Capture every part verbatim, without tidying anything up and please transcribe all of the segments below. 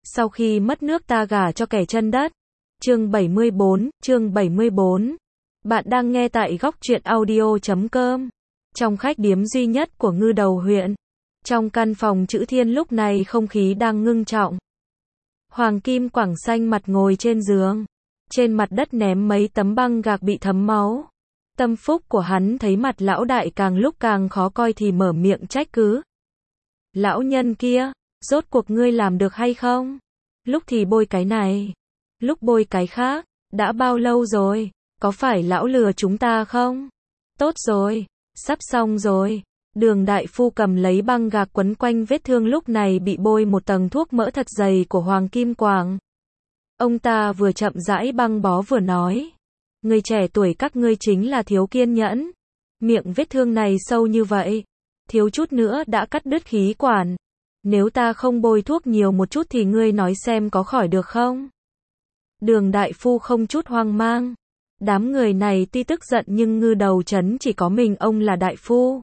Sau khi mất nước ta gả cho kẻ chân đất. Chương bảy mươi bốn, chương bảy mươi bốn. Bạn đang nghe tại góc truyện audio chấm com. Trong khách điếm duy nhất của Ngư Đầu huyện. Trong căn phòng chữ thiên lúc này không khí đang ngưng trọng. Hoàng Kim Quảng xanh mặt ngồi trên giường. Trên mặt đất ném mấy tấm băng gạc bị thấm máu. Tâm phúc của hắn thấy mặt lão đại càng lúc càng khó coi thì mở miệng trách cứ. Lão nhân kia, rốt cuộc ngươi làm được hay không? Lúc thì bôi cái này, lúc bôi cái khác, đã bao lâu rồi? Có phải lão lừa chúng ta không? Tốt rồi, sắp xong rồi. Đường đại phu cầm lấy băng gạc quấn quanh vết thương lúc này bị bôi một tầng thuốc mỡ thật dày của Hoàng Kim Quảng. Ông ta vừa chậm rãi băng bó vừa nói. Người trẻ tuổi các ngươi chính là thiếu kiên nhẫn. Miệng vết thương này sâu như vậy, thiếu chút nữa đã cắt đứt khí quản. Nếu ta không bôi thuốc nhiều một chút thì ngươi nói xem có khỏi được không? Đường đại phu không chút hoang mang. Đám người này tuy tức giận nhưng Ngư Đầu trấn chỉ có mình ông là đại phu.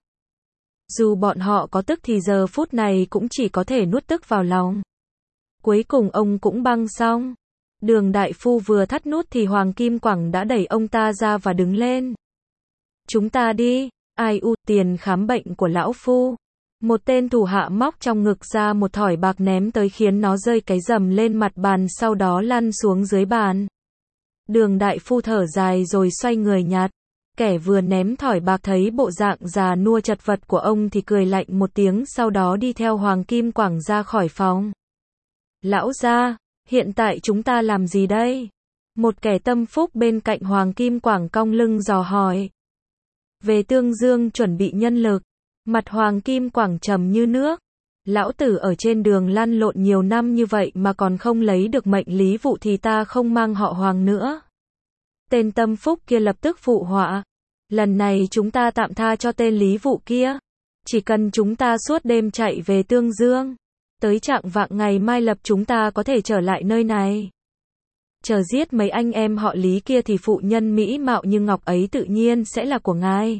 Dù bọn họ có tức thì giờ phút này cũng chỉ có thể nuốt tức vào lòng. Cuối cùng ông cũng băng xong. Đường đại phu vừa thắt nút thì Hoàng Kim Quảng đã đẩy ông ta ra và đứng lên. Chúng ta đi. Ai u, tiền khám bệnh của lão phu. Một tên thủ hạ móc trong ngực ra một thỏi bạc ném tới khiến nó rơi cái rầm lên mặt bàn sau đó lăn xuống dưới bàn. Đường đại phu thở dài rồi xoay người nhặt. Kẻ vừa ném thỏi bạc thấy bộ dạng già nua chật vật của ông thì cười lạnh một tiếng sau đó đi theo Hoàng Kim Quảng ra khỏi phòng. Lão gia, hiện tại chúng ta làm gì đây? Một kẻ tâm phúc bên cạnh Hoàng Kim Quảng cong lưng dò hỏi. Về Tương Dương chuẩn bị nhân lực. Mặt Hoàng Kim Quảng trầm như nước. Lão tử ở trên đường lăn lộn nhiều năm như vậy mà còn không lấy được mệnh lý vụ thì ta không mang họ Hoàng nữa. Tên tâm phúc kia lập tức phụ họa. Lần này chúng ta tạm tha cho tên lý vụ kia. Chỉ cần chúng ta suốt đêm chạy về Tương Dương. Tới trạng vạng ngày mai lập chúng ta có thể trở lại nơi này. Chờ giết mấy anh em họ Lý kia thì phụ nhân mỹ mạo như ngọc ấy tự nhiên sẽ là của ngài.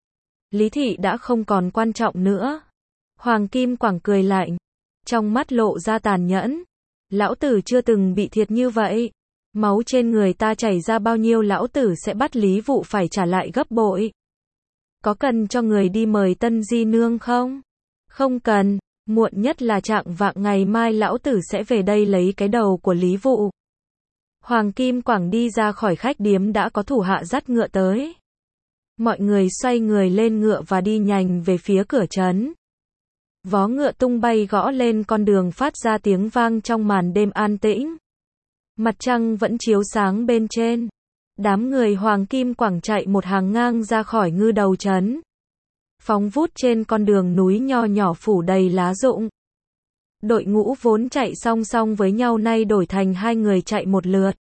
Lý thị đã không còn quan trọng nữa. Hoàng Kim Quảng cười lạnh. Trong mắt lộ ra tàn nhẫn. Lão tử chưa từng bị thiệt như vậy. Máu trên người ta chảy ra bao nhiêu lão tử sẽ bắt Lý vụ phải trả lại gấp bội. Có cần cho người đi mời Tân Di Nương không? Không cần. Muộn nhất là trạng vạng ngày mai lão tử sẽ về đây lấy cái đầu của Lý vụ. Hoàng Kim Quảng đi ra khỏi khách điếm đã có thủ hạ dắt ngựa tới. Mọi người xoay người lên ngựa và đi nhanh về phía cửa trấn. Vó ngựa tung bay gõ lên con đường phát ra tiếng vang trong màn đêm an tĩnh. Mặt trăng vẫn chiếu sáng bên trên. Đám người Hoàng Kim Quảng chạy một hàng ngang ra khỏi Ngư Đầu trấn. Phóng vút trên con đường núi nho nhỏ phủ đầy lá rụng. Đội ngũ vốn chạy song song với nhau nay đổi thành hai người chạy một lượt.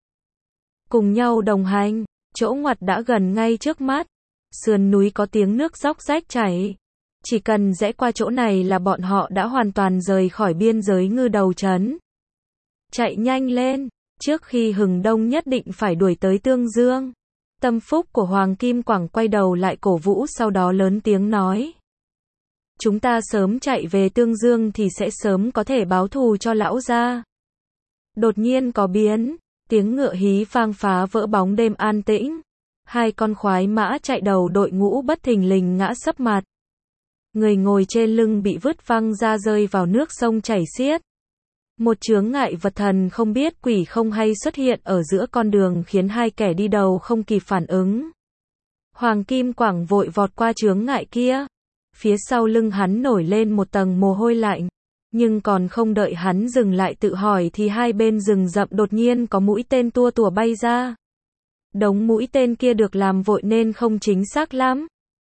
Cùng nhau đồng hành, chỗ ngoặt đã gần ngay trước mắt. Sườn núi có tiếng nước róc rách chảy. Chỉ cần rẽ qua chỗ này là bọn họ đã hoàn toàn rời khỏi biên giới Ngư Đầu trấn. Chạy nhanh lên, trước khi hừng đông nhất định phải đuổi tới Tương Dương. Tâm phúc của Hoàng Kim Quảng quay đầu lại cổ vũ sau đó lớn tiếng nói. Chúng ta sớm chạy về Tương Dương thì sẽ sớm có thể báo thù cho lão gia. Đột nhiên có biến, tiếng ngựa hí vang phá vỡ bóng đêm an tĩnh. Hai con khoái mã chạy đầu đội ngũ bất thình lình ngã sấp mặt. Người ngồi trên lưng bị vứt văng ra rơi vào nước sông chảy xiết. Một chướng ngại vật thần không biết quỷ không hay xuất hiện ở giữa con đường khiến hai kẻ đi đầu không kịp phản ứng. Hoàng Kim Quảng vội vọt qua chướng ngại kia. Phía sau lưng hắn nổi lên một tầng mồ hôi lạnh. Nhưng còn không đợi hắn dừng lại tự hỏi thì hai bên rừng rậm đột nhiên có mũi tên tua tủa bay ra. Đống mũi tên kia được làm vội nên không chính xác lắm.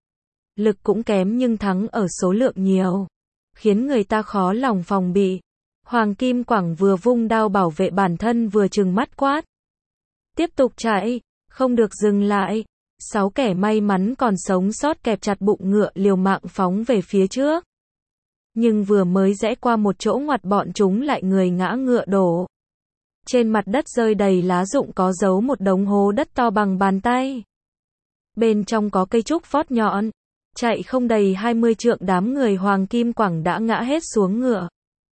Lực cũng kém nhưng thắng ở số lượng nhiều. Khiến người ta khó lòng phòng bị. Hoàng Kim Quảng vừa vung đao bảo vệ bản thân vừa trừng mắt quát. Tiếp tục chạy, không được dừng lại. Sáu kẻ may mắn còn sống sót kẹp chặt bụng ngựa liều mạng phóng về phía trước. Nhưng vừa mới rẽ qua một chỗ ngoặt bọn chúng lại người ngã ngựa đổ. Trên mặt đất rơi đầy lá rụng có dấu một đống hố đất to bằng bàn tay. Bên trong có cây trúc phót nhọn. Chạy không đầy hai mươi trượng đám người Hoàng Kim Quảng đã ngã hết xuống ngựa.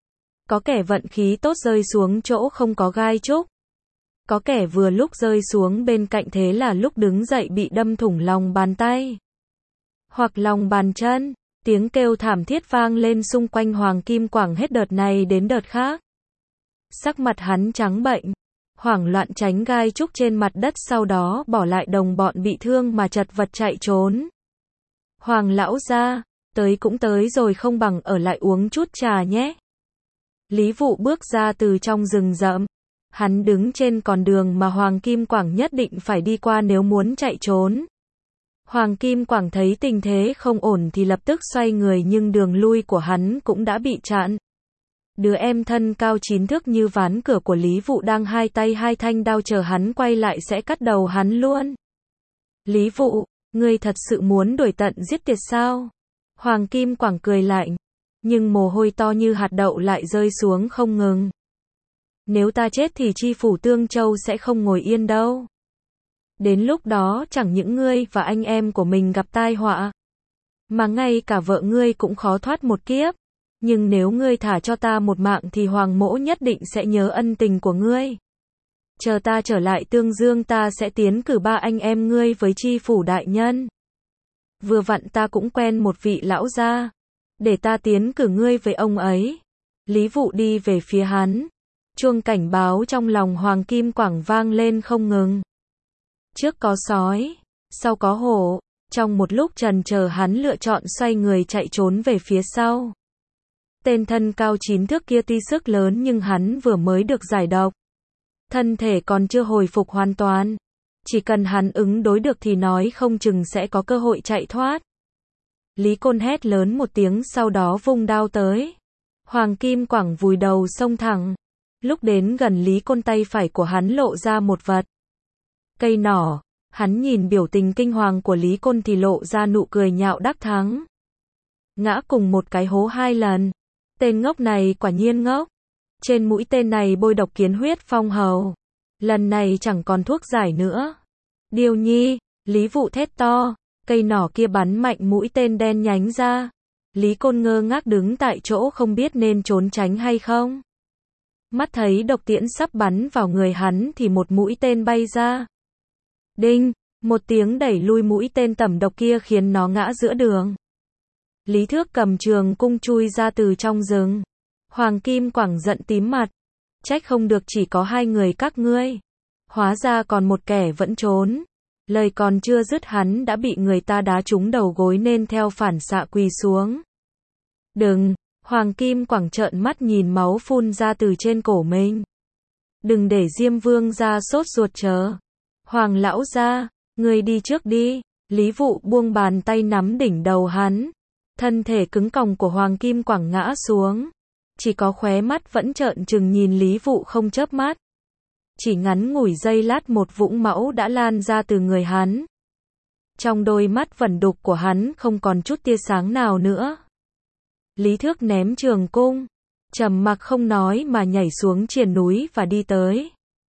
Có kẻ vận khí tốt rơi xuống chỗ không có gai trúc. Có kẻ vừa lúc rơi xuống bên cạnh thế là lúc đứng dậy bị đâm thủng lòng bàn tay. Hoặc lòng bàn chân. Tiếng kêu thảm thiết vang lên xung quanh Hoàng Kim Quảng hết đợt này đến đợt khác. Sắc mặt hắn trắng bệch, hoảng loạn tránh gai trúc trên mặt đất, sau đó bỏ lại đồng bọn bị thương mà chật vật chạy trốn. Hoàng lão gia, tới cũng tới rồi, không bằng ở lại uống chút trà nhé. Lý Vụ bước ra từ trong rừng rậm. Hắn đứng trên con đường mà Hoàng Kim Quảng nhất định phải đi qua nếu muốn chạy trốn. Hoàng Kim Quảng thấy tình thế không ổn thì lập tức xoay người, nhưng đường lui của hắn cũng đã bị chặn. Đứa em thân cao chín thước như ván cửa của Lý Vụ đang hai tay hai thanh đao chờ hắn quay lại sẽ cắt đầu hắn luôn. Lý Vụ, ngươi thật sự muốn đuổi tận giết tuyệt sao? Hoàng Kim Quảng cười lạnh, nhưng mồ hôi to như hạt đậu lại rơi xuống không ngừng. Nếu ta chết thì chi phủ Tương Châu sẽ không ngồi yên đâu. Đến lúc đó chẳng những ngươi và anh em của mình gặp tai họa, mà ngay cả vợ ngươi cũng khó thoát một kiếp. Nhưng nếu ngươi thả cho ta một mạng thì Hoàng mỗ nhất định sẽ nhớ ân tình của ngươi. Chờ ta trở lại Tương Dương ta sẽ tiến cử ba anh em ngươi với chi phủ đại nhân. Vừa vặn ta cũng quen một vị lão gia, để ta tiến cử ngươi với ông ấy. Lý Vụ đi về phía hắn. Chuông cảnh báo trong lòng Hoàng Kim Quảng vang lên không ngừng. Trước có sói, sau có hổ. Trong một lúc trần chờ hắn lựa chọn xoay người chạy trốn về phía sau. Tên thân cao chín thước kia tuy sức lớn nhưng hắn vừa mới được giải độc. Thân thể còn chưa hồi phục hoàn toàn. Chỉ cần hắn ứng đối được thì nói không chừng sẽ có cơ hội chạy thoát. Lý Côn hét lớn một tiếng sau đó vung đao tới. Hoàng Kim Quảng vùi đầu xông thẳng. Lúc đến gần Lý Côn tay phải của hắn lộ ra một vật. Cây nỏ. Hắn nhìn biểu tình kinh hoàng của Lý Côn thì lộ ra nụ cười nhạo đắc thắng. Ngã cùng một cái hố hai lần. Tên ngốc này quả nhiên ngốc. Trên mũi tên này bôi độc kiến huyết phong hầu. Lần này chẳng còn thuốc giải nữa. Điêu nhi, Lý Vụ thét to. Cây nỏ kia bắn mạnh mũi tên đen nhánh ra. Lý Côn ngơ ngác đứng tại chỗ không biết nên trốn tránh hay không. Mắt thấy độc tiễn sắp bắn vào người hắn thì một mũi tên bay ra. Đinh, một tiếng đẩy lui mũi tên tẩm độc kia khiến nó ngã giữa đường. Lý Thước cầm trường cung chui ra từ trong rừng. Hoàng Kim Quảng giận tím mặt. Trách không được chỉ có hai người các ngươi. Hóa ra còn một kẻ vẫn trốn. Lời còn chưa dứt hắn đã bị người ta đá trúng đầu gối nên theo phản xạ quỳ xuống. Đừng, Hoàng Kim Quảng trợn mắt nhìn máu phun ra từ trên cổ mình. Đừng để Diêm Vương ra sốt ruột chờ. Hoàng lão gia, ngươi đi trước đi. Lý Vụ buông bàn tay nắm đỉnh đầu hắn. Thân thể cứng còng của Hoàng Kim Quảng ngã xuống. Chỉ có khóe mắt vẫn trợn trừng nhìn Lý Vụ không chớp mắt. Chỉ ngắn ngủi giây lát một vũng máu đã lan ra từ người hắn. Trong đôi mắt vẩn đục của hắn không còn chút tia sáng nào nữa. Lý Thước ném trường cung, trầm mặc không nói mà nhảy xuống triền núi và đi tới.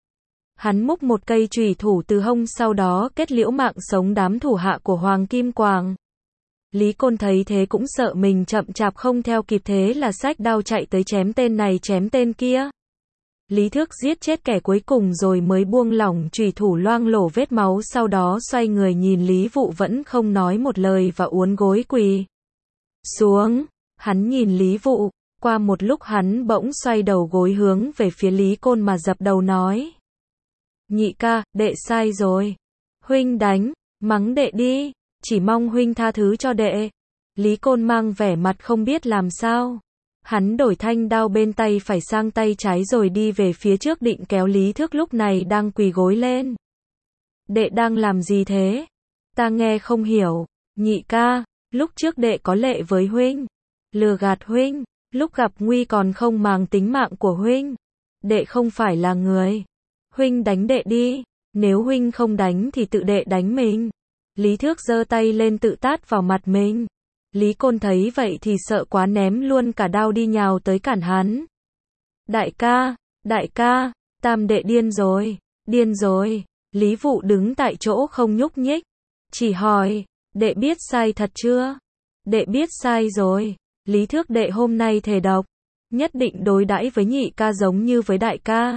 Hắn múc một cây chùy thủ từ hông sau đó kết liễu mạng sống đám thủ hạ của Hoàng Kim Quảng. Lý Côn thấy thế cũng sợ mình chậm chạp không theo kịp thế là xách đao chạy tới chém tên này chém tên kia. Lý Thước giết chết kẻ cuối cùng rồi mới buông lỏng chùy thủ loang lổ vết máu sau đó xoay người nhìn Lý Vụ vẫn không nói một lời và uốn gối quỳ xuống. Hắn nhìn Lý Vụ, qua một lúc hắn bỗng xoay đầu gối hướng về phía Lý Côn mà dập đầu nói. Nhị ca, đệ sai rồi. Huynh đánh, mắng đệ đi, chỉ mong huynh tha thứ cho đệ. Lý Côn mang vẻ mặt không biết làm sao. Hắn đổi thanh đao bên tay phải sang tay trái rồi đi về phía trước định kéo Lý Thước lúc này đang quỳ gối lên. Đệ đang làm gì thế? Ta nghe không hiểu. Nhị ca, lúc trước đệ có lệ với huynh. Lừa gạt huynh, lúc gặp nguy còn không màng tính mạng của huynh. Đệ không phải là người. Huynh đánh đệ đi, nếu huynh không đánh thì tự đệ đánh mình. Lý Thước giơ tay lên tự tát vào mặt mình. Lý Côn thấy vậy thì sợ quá ném luôn cả đao đi nhào tới cản hắn. Đại ca, đại ca, tam đệ điên rồi, điên rồi. Lý Vụ đứng tại chỗ không nhúc nhích. Chỉ hỏi, đệ biết sai thật chưa? Đệ biết sai rồi. Lý Thước đệ hôm nay thề độc. nhất định đối đãi với nhị ca giống như với đại ca.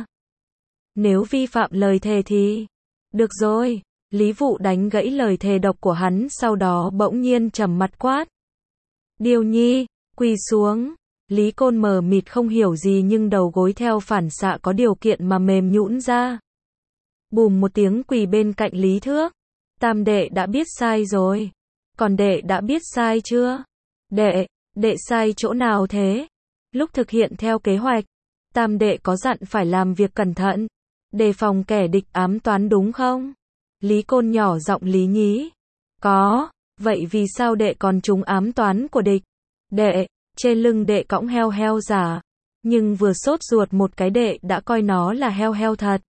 Nếu vi phạm lời thề thì... Được rồi, Lý Vụ đánh gãy lời thề độc của hắn, sau đó bỗng nhiên trầm mặt quát. Điều Nhi, quỳ xuống. Lý Côn mờ mịt không hiểu gì nhưng đầu gối theo phản xạ có điều kiện mà mềm nhũn ra. Bùm một tiếng quỳ bên cạnh Lý Thước. Tam đệ đã biết sai rồi. Còn đệ đã biết sai chưa? Đệ, đệ sai chỗ nào thế? Lúc thực hiện theo kế hoạch, tam đệ có dặn phải làm việc cẩn thận, đề phòng kẻ địch ám toán đúng không? Lý Côn nhỏ giọng lý nhí. Có, vậy vì sao đệ còn trúng ám toán của địch? Đệ, trên lưng đệ cõng heo heo giả, nhưng vừa sốt ruột một cái đệ đã coi nó là heo heo thật.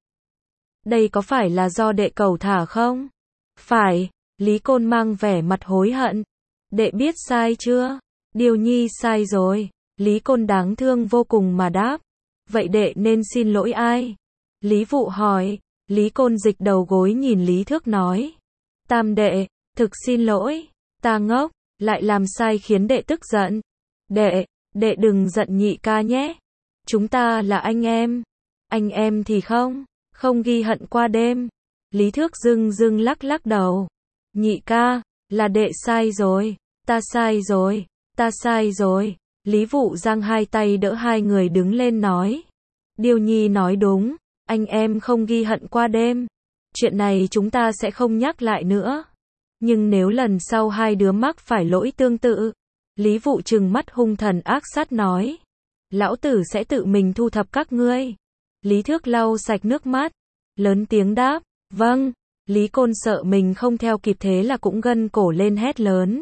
Đây có phải là do đệ cẩu thả không? Phải, Lý Côn mang vẻ mặt hối hận. Đệ biết sai chưa? Điều Nhi sai rồi. Lý Côn đáng thương vô cùng mà đáp. Vậy đệ nên xin lỗi ai? Lý Vụ hỏi. Lý Côn dịch đầu gối nhìn Lý Thước nói. Tam đệ, thực xin lỗi. Ta ngốc, lại làm sai khiến đệ tức giận. Đệ, đệ đừng giận nhị ca nhé. Chúng ta là anh em. Anh em thì không, không ghi hận qua đêm. Lý Thước dưng dưng lắc lắc đầu. Nhị ca, là đệ sai rồi. Ta sai rồi, ta sai rồi. Lý Vụ giang hai tay đỡ hai người đứng lên nói. Điều Nhi nói đúng, anh em không ghi hận qua đêm. Chuyện này chúng ta sẽ không nhắc lại nữa. Nhưng nếu lần sau hai đứa mắc phải lỗi tương tự, Lý Vụ trừng mắt hung thần ác sát nói. Lão tử sẽ tự mình thu thập các ngươi. Lý Thước lau sạch nước mắt, lớn tiếng đáp. Vâng. Lý Côn sợ mình không theo kịp thế là cũng gân cổ lên hét lớn.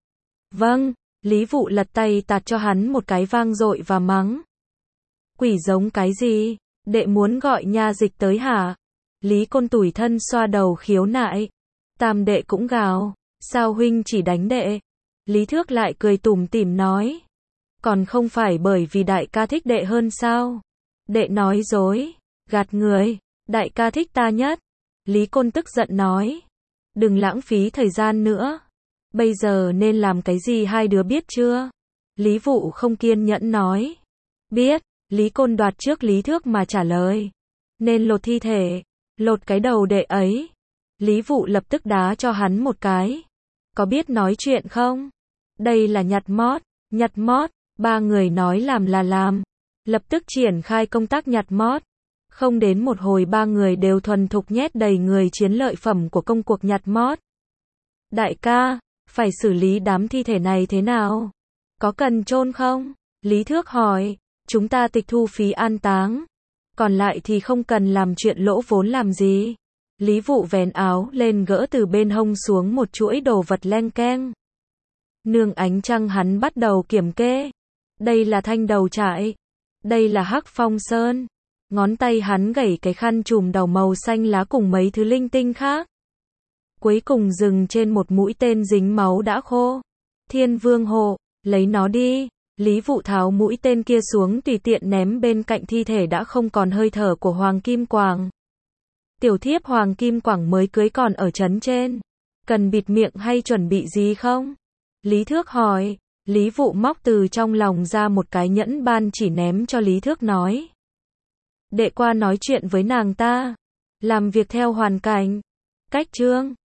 Vâng. Lý Vụ lật tay tạt cho hắn một cái vang dội và mắng. Quỷ giống cái gì? Đệ muốn gọi nha dịch tới hả? Lý Côn tủi thân xoa đầu khiếu nại. Tam đệ cũng gào. Sao huynh chỉ đánh đệ? Lý Thước lại cười tủm tỉm nói. Còn không phải bởi vì đại ca thích đệ hơn sao? Đệ nói dối, gạt người. Đại ca thích ta nhất. Lý Côn tức giận nói. Đừng lãng phí thời gian nữa. Bây giờ nên làm cái gì hai đứa biết chưa? Lý Vụ không kiên nhẫn nói. Biết. Lý Côn đoạt trước Lý Thước mà trả lời. Nên lột thi thể. Lột cái đầu đệ ấy. Lý Vụ lập tức đá cho hắn một cái. Có biết nói chuyện không? Đây là nhặt mót. Nhặt mót. Ba người nói làm là làm. Lập tức triển khai công tác nhặt mót. Không đến một hồi ba người đều thuần thục nhét đầy người chiến lợi phẩm của công cuộc nhặt mót. Đại ca, phải xử lý đám thi thể này thế nào? Có cần chôn không? Lý Thước hỏi. Chúng ta tịch thu phí an táng. Còn lại thì không cần làm chuyện lỗ vốn làm gì. Lý Vụ vén áo lên gỡ từ bên hông xuống một chuỗi đồ vật leng keng. Nương ánh trăng hắn bắt đầu kiểm kê. Đây là thanh đầu trại. Đây là hắc phong sơn. Ngón tay hắn gẩy cái khăn trùm đầu màu xanh lá cùng mấy thứ linh tinh khác. Cuối cùng dừng trên một mũi tên dính máu đã khô. Thiên Vương hộ, lấy nó đi. Lý Vụ tháo mũi tên kia xuống tùy tiện ném bên cạnh thi thể đã không còn hơi thở của Hoàng Kim Quảng. Tiểu thiếp Hoàng Kim Quảng mới cưới còn ở trấn trên. Cần bịt miệng hay chuẩn bị gì không? Lý Thước hỏi. Lý Vụ móc từ trong lòng ra một cái nhẫn ban chỉ ném cho Lý Thước nói. Đệ qua nói chuyện với nàng ta. Làm việc theo hoàn cảnh. Cách chương.